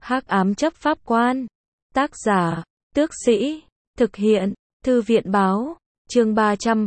Hắc ám chấp pháp quan. Tác giả, Tước Sĩ. Thực hiện, Thư viện báo. Chương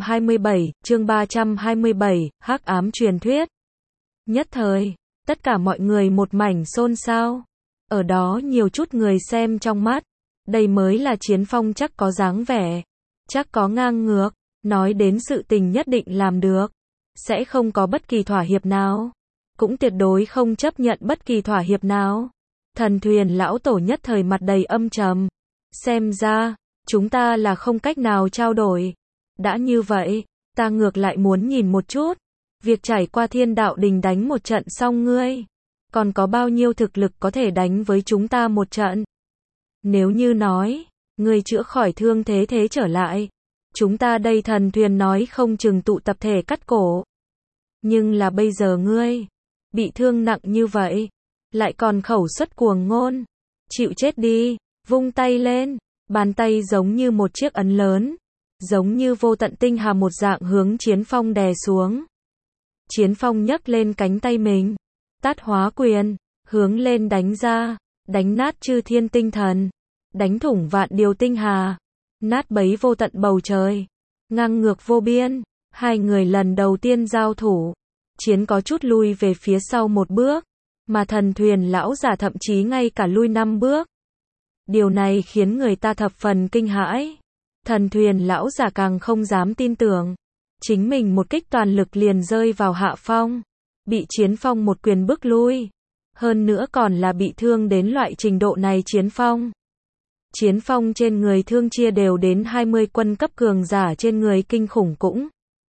327, Hắc ám truyền thuyết. Nhất thời, tất cả mọi người một mảnh xôn xao. Ở đó nhiều chút người xem trong mắt. Đây mới là Chiến Phong chắc có dáng vẻ. Chắc có ngang ngược. Nói đến sự tình nhất định làm được. Sẽ không có bất kỳ thỏa hiệp nào. Cũng tuyệt đối không chấp nhận bất kỳ thỏa hiệp nào. Thần thuyền lão tổ nhất thời mặt đầy âm trầm. Xem ra, chúng ta là không cách nào trao đổi. Đã như vậy, ta ngược lại muốn nhìn một chút. Việc trải qua Thiên Đạo Đình đánh một trận xong ngươi. Còn có bao nhiêu thực lực có thể đánh với chúng ta một trận? Nếu như nói, ngươi chữa khỏi thương thế trở lại. Chúng ta đây thần thuyền nói không chừng tụ tập thể cắt cổ. Nhưng là bây giờ ngươi, bị thương nặng như vậy. Lại còn khẩu xuất cuồng ngôn. Chịu chết đi, vung tay lên. Bàn tay giống như một chiếc ấn lớn. Giống như vô tận tinh hà một dạng hướng Chiến Phong đè xuống. Chiến Phong nhấc lên cánh tay mình. Tát hóa quyền, hướng lên đánh ra. Đánh nát chư thiên tinh thần. Đánh thủng vạn điều tinh hà. Nát bấy vô tận bầu trời. Ngang ngược vô biên. Hai người lần đầu tiên giao thủ. Chiến có chút lui về phía sau một bước. Mà thần thuyền lão giả thậm chí ngay cả lui 5 bước. Điều này khiến người ta thập phần kinh hãi. Thần thuyền lão giả càng không dám tin tưởng. Chính mình một kích toàn lực liền rơi vào hạ phong. Bị Chiến Phong một quyền bước lui. Hơn nữa còn là bị thương đến loại trình độ này Chiến Phong. Chiến Phong trên người thương chia đều đến 20 quân cấp cường giả trên người kinh khủng cũng.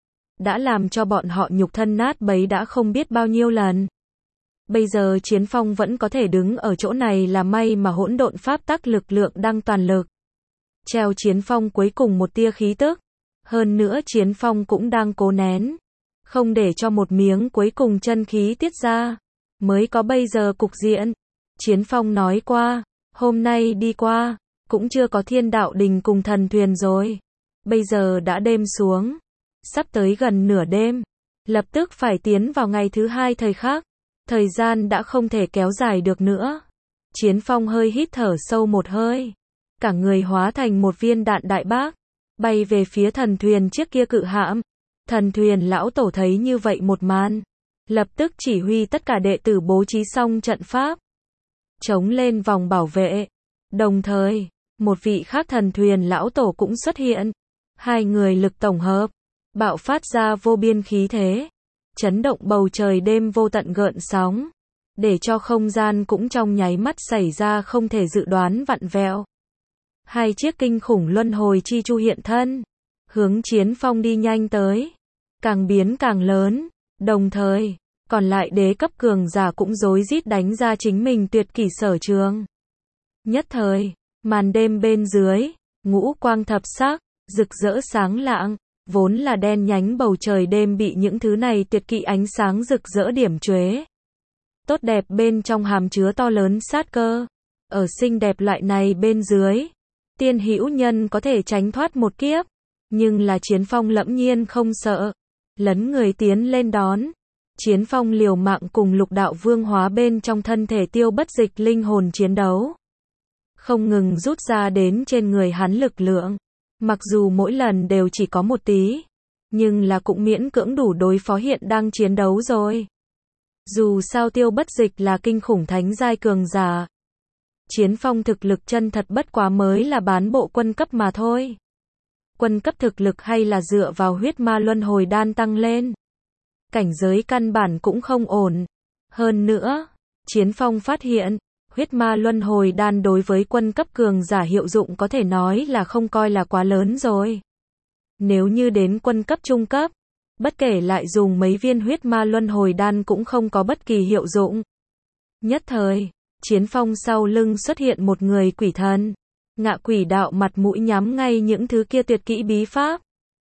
Đã làm cho bọn họ nhục thân nát bấy đã không biết bao nhiêu lần. Bây giờ Chiến Phong vẫn có thể đứng ở chỗ này là may mà hỗn độn pháp tắc lực lượng đang toàn lực. Treo Chiến Phong cuối cùng một tia khí tức. Hơn nữa Chiến Phong cũng đang cố nén. Không để cho một miếng cuối cùng chân khí tiết ra. Mới có bây giờ cục diện. Chiến Phong nói qua. Hôm nay đi qua. Cũng chưa có Thiên Đạo Đình cùng thần thuyền rồi. Bây giờ đã đêm xuống. Sắp tới gần nửa đêm. Lập tức phải tiến vào ngày thứ hai thời khắc. Thời gian đã không thể kéo dài được nữa. Chiến Phong hơi hít thở sâu một hơi. Cả người hóa thành một viên đạn đại bác. Bay về phía thần thuyền chiếc kia cự hãm. Thần thuyền lão tổ thấy như vậy một màn. Lập tức chỉ huy tất cả đệ tử bố trí xong trận pháp. Chống lên vòng bảo vệ. Đồng thời, một vị khác thần thuyền lão tổ cũng xuất hiện. Hai người lực tổng hợp. Bạo phát ra vô biên khí thế. Chấn động bầu trời đêm vô tận gợn sóng. Để cho không gian cũng trong nháy mắt xảy ra không thể dự đoán vặn vẹo. Hai chiếc kinh khủng luân hồi chi chu hiện thân. Hướng Chiến Phong đi nhanh tới. Càng biến càng lớn. Đồng thời, còn lại đế cấp cường giả cũng rối rít đánh ra chính mình tuyệt kỷ sở trường. Nhất thời, màn đêm bên dưới, ngũ quang thập sắc, rực rỡ sáng lạng. Vốn là đen nhánh bầu trời đêm bị những thứ này tuyệt kỹ ánh sáng rực rỡ điểm chuế. Tốt đẹp bên trong hàm chứa to lớn sát cơ. Ở xinh đẹp loại này bên dưới, tiên hữu nhân có thể tránh thoát một kiếp. Nhưng là Chiến Phong lẫm nhiên không sợ. Lấn người tiến lên đón. Chiến Phong liều mạng cùng Lục Đạo Vương hóa bên trong thân thể Tiêu Bất Dịch linh hồn chiến đấu. Không ngừng rút ra đến trên người hắn lực lượng. Mặc dù mỗi lần đều chỉ có một tí, nhưng là cũng miễn cưỡng đủ đối phó hiện đang chiến đấu rồi. Dù sao Tiêu Bất Dịch là kinh khủng thánh giai cường giả. Chiến Phong thực lực chân thật bất quá mới là bán bộ quân cấp mà thôi. Quân cấp thực lực hay là dựa vào huyết ma luân hồi đan tăng lên. Cảnh giới căn bản cũng không ổn. Hơn nữa, Chiến Phong phát hiện, huyết ma luân hồi đan đối với quân cấp cường giả hiệu dụng có thể nói là không coi là quá lớn rồi. Nếu như đến quân cấp trung cấp, bất kể lại dùng mấy viên huyết ma luân hồi đan cũng không có bất kỳ hiệu dụng. Nhất thời, Chiến Phong sau lưng xuất hiện một người quỷ thần. Ngạ quỷ đạo mặt mũi nhắm ngay những thứ kia tuyệt kỹ bí pháp.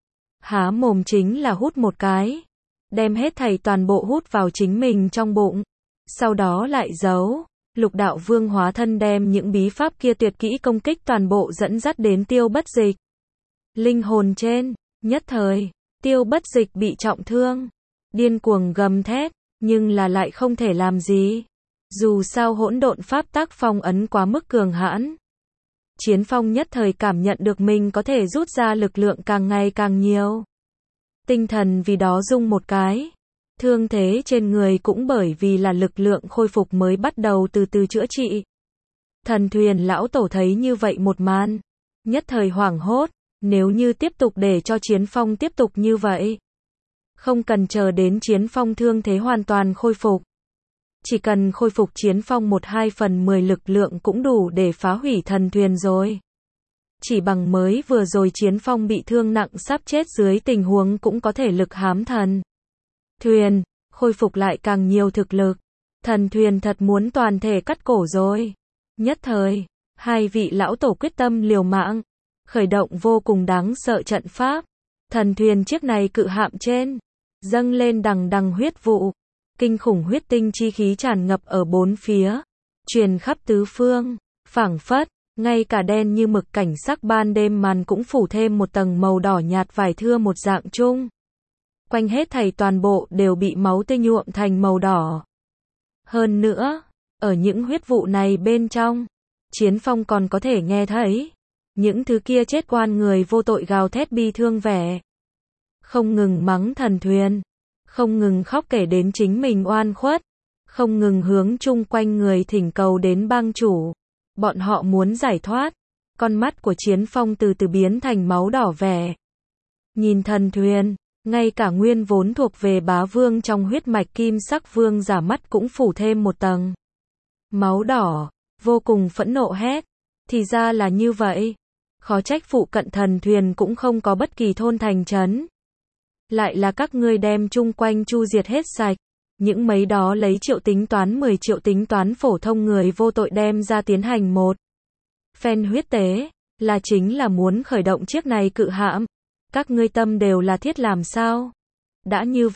Há mồm chính là hút một cái. Đem hết thảy toàn bộ hút vào chính mình trong bụng. Sau đó lại giấu. Lục Đạo Vương hóa thân đem những bí pháp kia tuyệt kỹ công kích toàn bộ dẫn dắt đến Tiêu Bất Dịch. Linh hồn trên, nhất thời, Tiêu Bất Dịch bị trọng thương. Điên cuồng gầm thét, nhưng là lại không thể làm gì. Dù sao hỗn độn pháp tắc phong ấn quá mức cường hãn. Chiến Phong nhất thời cảm nhận được mình có thể rút ra lực lượng càng ngày càng nhiều. Tinh thần vì đó rung một cái. Thương thế trên người cũng bởi vì là lực lượng khôi phục mới bắt đầu từ từ chữa trị. Thần Thuyền lão tổ thấy như vậy một màn, nhất thời hoảng hốt, nếu như tiếp tục để cho Chiến Phong tiếp tục như vậy, không cần chờ đến Chiến Phong thương thế hoàn toàn khôi phục. Chỉ cần khôi phục Chiến Phong 1/2/10 lực lượng cũng đủ để phá hủy Thần Thuyền rồi. Chỉ bằng mới vừa rồi Chiến Phong bị thương nặng sắp chết dưới tình huống cũng có thể lực hám Thần Thuyền, khôi phục lại càng nhiều thực lực. Thần Thuyền thật muốn toàn thể cắt cổ rồi. Nhất thời, hai vị lão tổ quyết tâm liều mạng, khởi động vô cùng đáng sợ trận pháp. Thần Thuyền chiếc này cự hạm trên, dâng lên đằng đằng huyết vụ. Kinh khủng huyết tinh chi khí tràn ngập ở bốn phía, truyền khắp tứ phương, phảng phất, ngay cả đen như mực cảnh sắc ban đêm màn cũng phủ thêm một tầng màu đỏ nhạt vải thưa một dạng chung. Quanh hết thảy toàn bộ đều bị máu tươi nhuộm thành màu đỏ. Hơn nữa, ở những huyết vụ này bên trong, Chiến Phong còn có thể nghe thấy những thứ kia chết oan người vô tội gào thét bi thương vẻ. Không ngừng mắng Thần Thuyền, không ngừng khóc kể đến chính mình oan khuất, không ngừng hướng chung quanh người thỉnh cầu đến bang chủ. Bọn họ muốn giải thoát. Con mắt của Chiến Phong từ từ biến thành máu đỏ vẻ. Nhìn Thần Thuyền, ngay cả nguyên vốn thuộc về bá vương trong huyết mạch kim sắc vương giả mắt cũng phủ thêm một tầng máu đỏ, vô cùng phẫn nộ hét. Thì ra là như vậy. Khó trách phụ cận Thần Thuyền cũng không có bất kỳ thôn thành trấn. Lại là các ngươi đem chung quanh chu diệt hết sạch. Những mấy đó lấy triệu tính toán 10 triệu tính toán phổ thông người vô tội đem ra tiến hành một phen huyết tế, là chính là muốn khởi động chiếc này cự hạm. Các ngươi tâm đều là thiết làm sao? Đã như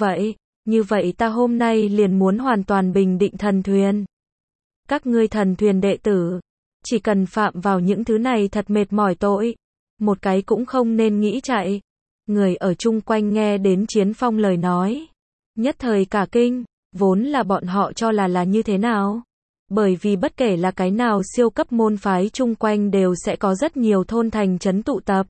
vậy ta hôm nay liền muốn hoàn toàn bình định Thần Thuyền. Các ngươi Thần Thuyền đệ tử, chỉ cần phạm vào những thứ này thật mệt mỏi tội, một cái cũng không nên nghĩ chạy. Người ở chung quanh nghe đến Chiến Phong lời nói, nhất thời cả kinh, vốn là bọn họ cho là như thế nào? Bởi vì bất kể là cái nào siêu cấp môn phái chung quanh đều sẽ có rất nhiều thôn thành trấn tụ tập.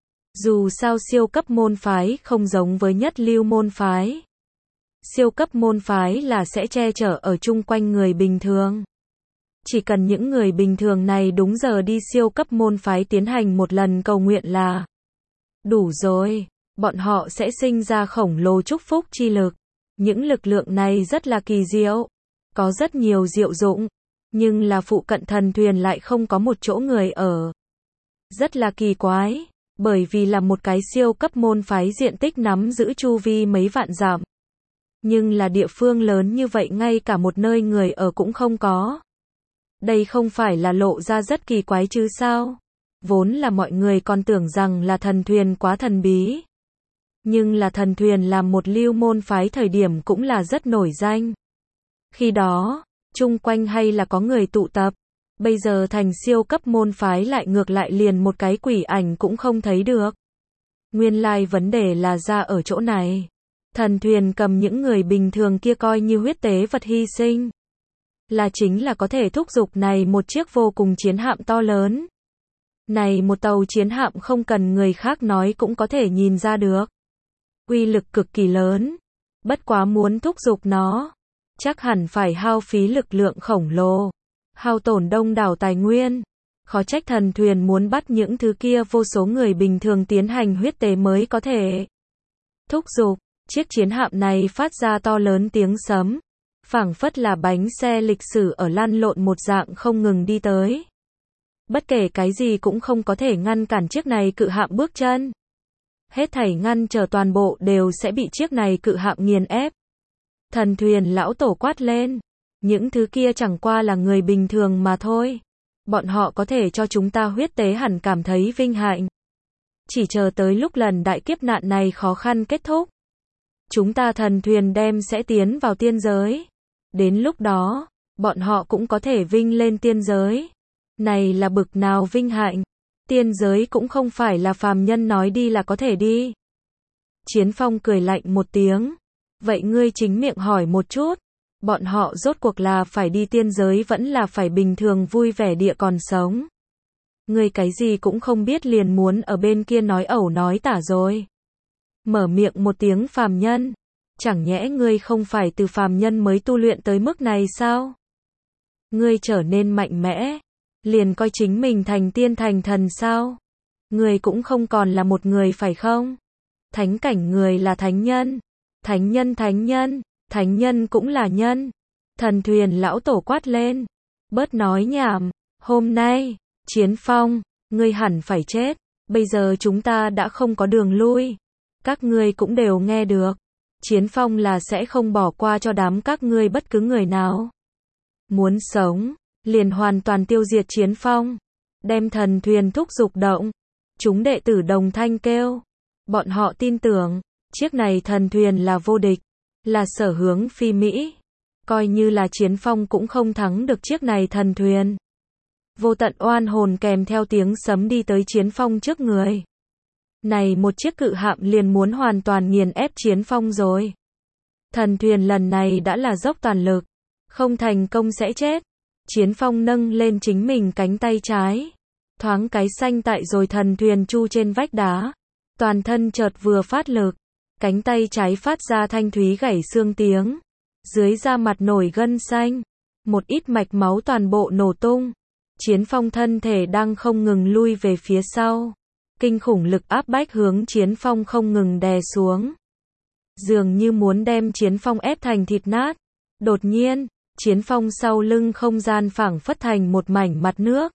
Dù sao siêu cấp môn phái không giống với nhất lưu môn phái. Siêu cấp môn phái là sẽ che chở ở chung quanh người bình thường. Chỉ cần những người bình thường này đúng giờ đi siêu cấp môn phái tiến hành một lần cầu nguyện là đủ rồi. Bọn họ sẽ sinh ra khổng lồ chúc phúc chi lực. Những lực lượng này rất là kỳ diệu, có rất nhiều diệu dụng, nhưng là phụ cận Thần Thuyền lại không có một chỗ người ở. Rất là kỳ quái, bởi vì là một cái siêu cấp môn phái diện tích nắm giữ chu vi mấy vạn dặm. Nhưng là địa phương lớn như vậy ngay cả một nơi người ở cũng không có. Đây không phải là lộ ra rất kỳ quái chứ sao? Vốn là mọi người còn tưởng rằng là Thần Thuyền quá thần bí. Nhưng là Thần Thuyền làm một lưu môn phái thời điểm cũng là rất nổi danh. Khi đó, chung quanh hay là có người tụ tập. Bây giờ thành siêu cấp môn phái lại ngược lại liền một cái quỷ ảnh cũng không thấy được. Nguyên lai vấn đề là ra ở chỗ này. Thần Thuyền cầm những người bình thường kia coi như huyết tế vật hy sinh. Là chính là có thể thúc giục này một chiếc vô cùng chiến hạm to lớn. Này một tàu chiến hạm không cần người khác nói cũng có thể nhìn ra được. Uy lực cực kỳ lớn. Bất quá muốn thúc giục nó, chắc hẳn phải hao phí lực lượng khổng lồ, hao tổn đông đảo tài nguyên. Khó trách Thần Thuyền muốn bắt những thứ kia vô số người bình thường tiến hành huyết tế mới có thể thúc giục. Chiếc chiến hạm này phát ra to lớn tiếng sấm, phảng phất là bánh xe lịch sử ở lăn lộn một dạng không ngừng đi tới. Bất kể cái gì cũng không có thể ngăn cản chiếc này cự hạm bước chân. Hết thảy ngăn trở toàn bộ đều sẽ bị chiếc này cự hạm nghiền ép. Thần Thuyền lão tổ quát lên. Những thứ kia chẳng qua là người bình thường mà thôi. Bọn họ có thể cho chúng ta huyết tế hẳn cảm thấy vinh hạnh. Chỉ chờ tới lúc lần đại kiếp nạn này khó khăn kết thúc. Chúng ta Thần Thuyền đem sẽ tiến vào tiên giới. Đến lúc đó, bọn họ cũng có thể vinh lên tiên giới. Này là bực nào vinh hạnh. Tiên giới cũng không phải là phàm nhân nói đi là có thể đi. Chiến Phong cười lạnh một tiếng. Vậy ngươi chính miệng hỏi một chút. Bọn họ rốt cuộc là phải đi tiên giới vẫn là phải bình thường vui vẻ địa còn sống. Ngươi cái gì cũng không biết liền muốn ở bên kia nói ẩu nói tả rồi. Mở miệng một tiếng phàm nhân. Chẳng nhẽ ngươi không phải từ phàm nhân mới tu luyện tới mức này sao? Ngươi trở nên mạnh mẽ, liền coi chính mình thành tiên thành thần sao? Ngươi cũng không còn là một người phải không? Thánh cảnh người là thánh nhân. Thánh nhân cũng là nhân. Thần thuyền lão tổ quát lên. Bớt nói nhảm, hôm nay, Chiến Phong, ngươi hẳn phải chết. Bây giờ chúng ta đã không có đường lui. Các ngươi cũng đều nghe được. Chiến Phong là sẽ không bỏ qua cho đám các ngươi bất cứ người nào. Muốn sống, liền hoàn toàn tiêu diệt Chiến Phong. Đem thần thuyền thúc giục động. Chúng đệ tử đồng thanh kêu. Bọn họ tin tưởng, chiếc này thần thuyền là vô địch, là sở hướng phi Mỹ. Coi như là Chiến Phong cũng không thắng được chiếc này thần thuyền. Vô tận oan hồn kèm theo tiếng sấm đi tới Chiến Phong trước người. Này một chiếc cự hạm liền muốn hoàn toàn nghiền ép Chiến Phong rồi. Thần thuyền lần này đã là dốc toàn lực, không thành công sẽ chết. Chiến Phong nâng lên chính mình cánh tay trái, thoáng cái xanh tại rồi thần thuyền chu trên vách đá. Toàn thân chợt vừa phát lực, cánh tay trái phát ra thanh thúy gãy xương tiếng. Dưới da mặt nổi gân xanh, một ít mạch máu toàn bộ nổ tung. Chiến Phong thân thể đang không ngừng lui về phía sau. Kinh khủng lực áp bách hướng Chiến Phong không ngừng đè xuống. Dường như muốn đem Chiến Phong ép thành thịt nát. Đột nhiên, Chiến Phong sau lưng không gian phảng phất thành một mảnh mặt nước.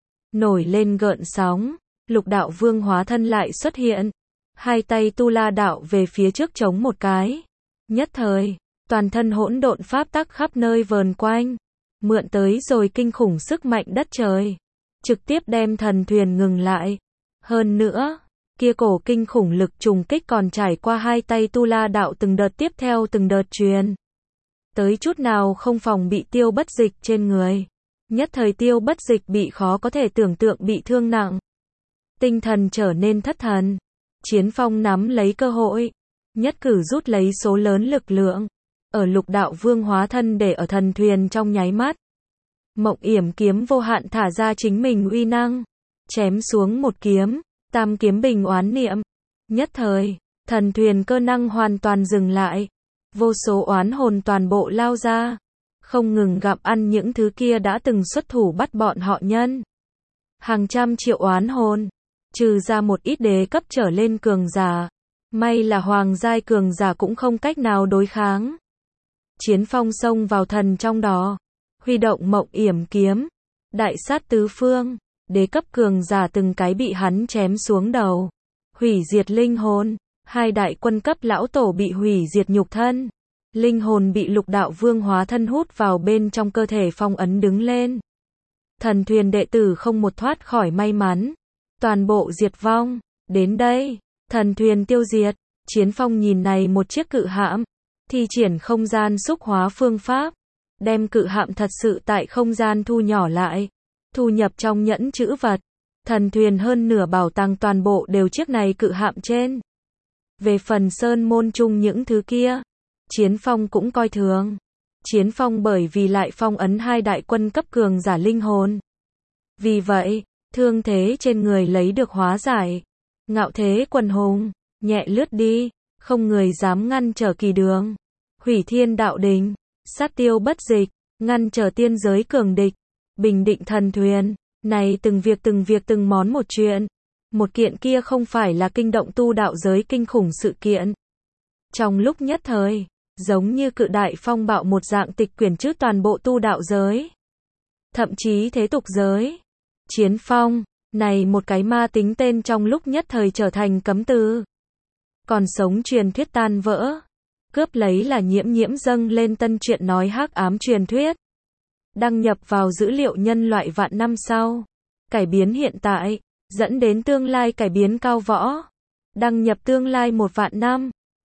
Nổi lên gợn sóng, Lục Đạo Vương hóa thân lại xuất hiện. Hai tay Tu La đạo về phía trước chống một cái. Nhất thời, toàn thân hỗn độn pháp tắc khắp nơi vờn quanh. Mượn tới rồi kinh khủng sức mạnh đất trời. Trực tiếp đem thần thuyền ngừng lại. Hơn nữa, kia cổ kinh khủng lực trùng kích còn trải qua hai tay Tu La đạo từng đợt tiếp theo từng đợt truyền. Tới chút nào không phòng bị Tiêu Bất Dịch trên người. Nhất thời Tiêu Bất Dịch bị khó có thể tưởng tượng bị thương nặng. Tinh thần trở nên thất thần. Chiến Phong nắm lấy cơ hội. Nhất cử rút lấy số lớn lực lượng. Ở Lục Đạo Vương hóa thân để ở thần thuyền trong nháy mắt. Mộng Yểm kiếm vô hạn thả ra chính mình uy năng. Chém xuống một kiếm, tam kiếm bình oán niệm. Nhất thời, thần thuyền cơ năng hoàn toàn dừng lại. Vô số oán hồn toàn bộ lao ra. Không ngừng gặm ăn những thứ kia đã từng xuất thủ bắt bọn họ nhân. Hàng trăm triệu oán hồn. Trừ ra một ít đế cấp trở lên cường giả. May là hoàng giai cường giả cũng không cách nào đối kháng. Chiến Phong xông vào thần trong đó. Huy động Mộng Yểm kiếm. Đại sát tứ phương. Đế cấp cường giả từng cái bị hắn chém xuống đầu. Hủy diệt linh hồn. Hai đại quân cấp lão tổ bị hủy diệt nhục thân. Linh hồn bị Lục Đạo Vương hóa thân hút vào bên trong cơ thể phong ấn đứng lên. Thần thuyền đệ tử không một thoát khỏi may mắn. Toàn bộ diệt vong. Đến đây, thần thuyền tiêu diệt. Chiến Phong nhìn này một chiếc cự hạm. Thi triển không gian xúc hóa phương pháp. Đem cự hạm thật sự tại không gian thu nhỏ lại. Thu nhập trong nhẫn trữ vật. Thần thuyền hơn nửa bảo tàng toàn bộ đều chiếc này cự hạm trên. Về phần sơn môn chung những thứ kia, Chiến Phong cũng coi thường. Chiến Phong bởi vì lại phong ấn hai đại quân cấp cường giả linh hồn. Vì vậy, thương thế trên người lấy được hóa giải. Ngạo thế quần hùng, nhẹ lướt đi, không người dám ngăn trở kỳ đường. Hủy thiên đạo đình, sát Tiêu Bất Dịch, ngăn trở tiên giới cường địch. Bình định thần thuyền, này từng việc từng món một chuyện. Một kiện kia không phải là kinh động tu đạo giới kinh khủng sự kiện. Trong lúc nhất thời, giống như cự đại phong bạo một dạng tịch quyển trước toàn bộ tu đạo giới. Thậm chí thế tục giới. Chiến Phong, này một cái ma tính tên trong lúc nhất thời trở thành cấm từ. Còn sống truyền thuyết tan vỡ. Cướp lấy là nhiễm dâng lên tân truyện nói hắc ám truyền thuyết. Đăng nhập vào dữ liệu nhân loại vạn năm sau. Cải biến hiện tại, dẫn đến tương lai cải biến cao võ. Đăng nhập tương lai 1 vạn năm.